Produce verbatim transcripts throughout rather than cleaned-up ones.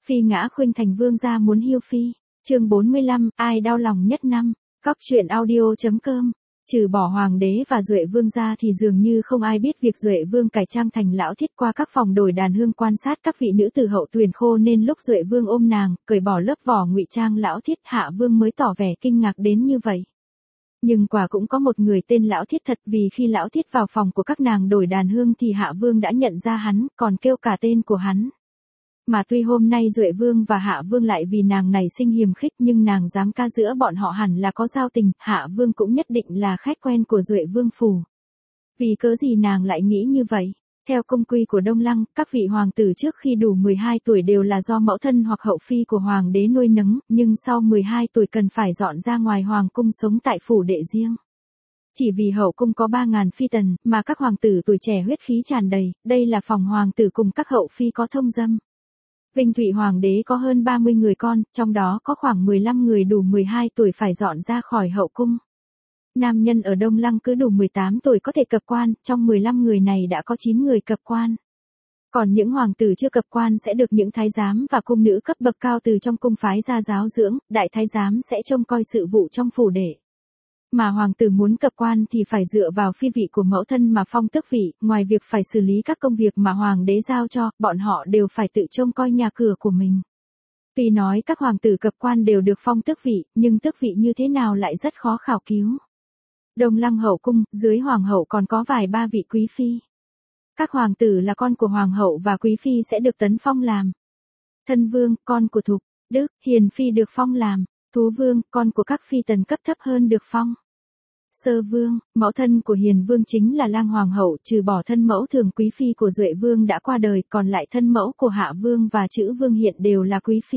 Phi ngã khuynh thành vương gia muốn hiêu phi. Chương bốn mươi lăm, ai đau lòng nhất năm. Cóc truyện audio.com. Trừ bỏ hoàng đế và Duệ vương ra thì dường như không ai biết việc Duệ vương cải trang thành lão thiết qua các phòng đổi đàn hương quan sát các vị nữ tử hậu tuyền khô, nên lúc Duệ vương ôm nàng, cởi bỏ lớp vỏ ngụy trang lão thiết, Hạ vương mới tỏ vẻ kinh ngạc đến như vậy. Nhưng quả cũng có một người tên lão thiết thật, vì khi lão thiết vào phòng của các nàng đổi đàn hương thì Hạ vương đã nhận ra hắn, còn kêu cả tên của hắn. Mà tuy hôm nay Duệ vương và Hạ vương lại vì nàng này sinh hiềm khích, nhưng nàng dám ca giữa bọn họ hẳn là có giao tình, Hạ vương cũng nhất định là khách quen của Duệ vương phủ. Vì cớ gì nàng lại nghĩ như vậy? Theo công quy của Đông Lăng, các vị hoàng tử trước khi đủ mười hai tuổi đều là do mẫu thân hoặc hậu phi của hoàng đế nuôi nấng, nhưng sau mười hai tuổi cần phải dọn ra ngoài hoàng cung sống tại phủ đệ riêng. Chỉ vì hậu cung có ba ngàn phi tần, mà các hoàng tử tuổi trẻ huyết khí tràn đầy, đây là phòng hoàng tử cùng các hậu phi có thông dâm. Vinh Thụy Hoàng đế có hơn ba mươi người con, trong đó có khoảng mười lăm người đủ mười hai tuổi phải dọn ra khỏi hậu cung. Nam nhân ở Đông Lăng cứ đủ mười tám tuổi có thể cập quan, trong mười lăm người này đã có chín người cập quan. Còn những hoàng tử chưa cập quan sẽ được những thái giám và cung nữ cấp bậc cao từ trong cung phái ra giáo dưỡng, đại thái giám sẽ trông coi sự vụ trong phủ đệ. Mà hoàng tử muốn cập quan thì phải dựa vào phi vị của mẫu thân mà phong tước vị, ngoài việc phải xử lý các công việc mà hoàng đế giao cho, bọn họ đều phải tự trông coi nhà cửa của mình. Tuy nói các hoàng tử cập quan đều được phong tước vị, nhưng tước vị như thế nào lại rất khó khảo cứu. Đông Lăng hậu cung, dưới hoàng hậu còn có vài ba vị quý phi. Các hoàng tử là con của hoàng hậu và quý phi sẽ được tấn phong làm thân vương, con của Thục, Đức, Hiền phi được phong làm Thú vương, con của các phi tần cấp thấp hơn được phong Sơ vương. Mẫu thân của Hiền vương chính là Lang hoàng hậu, trừ bỏ thân mẫu thường quý phi của Duệ vương đã qua đời, còn lại thân mẫu của Hạ vương và Chữ vương hiện đều là quý phi.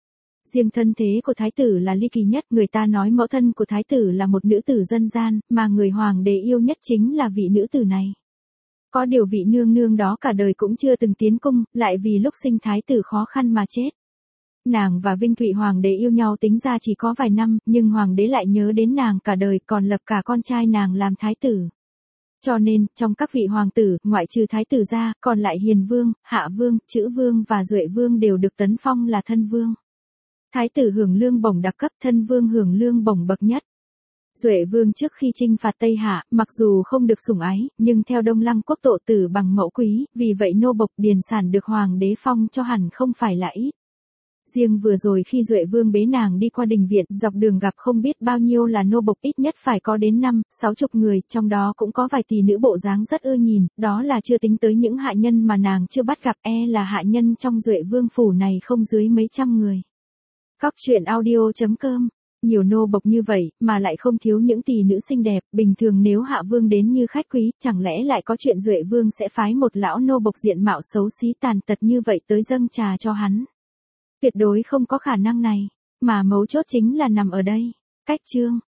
Riêng thân thế của thái tử là ly kỳ nhất, người ta nói mẫu thân của thái tử là một nữ tử dân gian, mà người hoàng đế yêu nhất chính là vị nữ tử này. Có điều vị nương nương đó cả đời cũng chưa từng tiến cung, lại vì lúc sinh thái tử khó khăn mà chết. Nàng và Vinh Thụy hoàng đế yêu nhau tính ra chỉ có vài năm, nhưng hoàng đế lại nhớ đến nàng cả đời, còn lập cả con trai nàng làm thái tử. Cho nên, trong các vị hoàng tử, ngoại trừ thái tử ra, còn lại Hiền vương, Hạ vương, Chữ vương và Duệ vương đều được tấn phong là thân vương. Thái tử hưởng lương bổng đặc cấp, thân vương hưởng lương bổng bậc nhất. Duệ vương trước khi chinh phạt Tây Hạ, mặc dù không được sủng ái, nhưng theo Đông Lăng quốc tổ tử bằng mẫu quý, vì vậy nô bộc điền sản được hoàng đế phong cho hẳn không phải là ít. Riêng vừa rồi khi Duệ vương bế nàng đi qua đình viện, dọc đường gặp không biết bao nhiêu là nô bộc, ít nhất phải có đến năm, sáu chục người, trong đó cũng có vài tỷ nữ bộ dáng rất ưa nhìn, đó là chưa tính tới những hạ nhân mà nàng chưa bắt gặp, e là hạ nhân trong Duệ vương phủ này không dưới mấy trăm người. Cóc truyện audio.com. Nhiều nô bộc như vậy, mà lại không thiếu những tỷ nữ xinh đẹp, bình thường nếu Hạ vương đến như khách quý, chẳng lẽ lại có chuyện Duệ vương sẽ phái một lão nô bộc diện mạo xấu xí tàn tật như vậy tới dâng trà cho hắn? Tuyệt đối không có khả năng này, mà mấu chốt chính là nằm ở đây. Cách chương.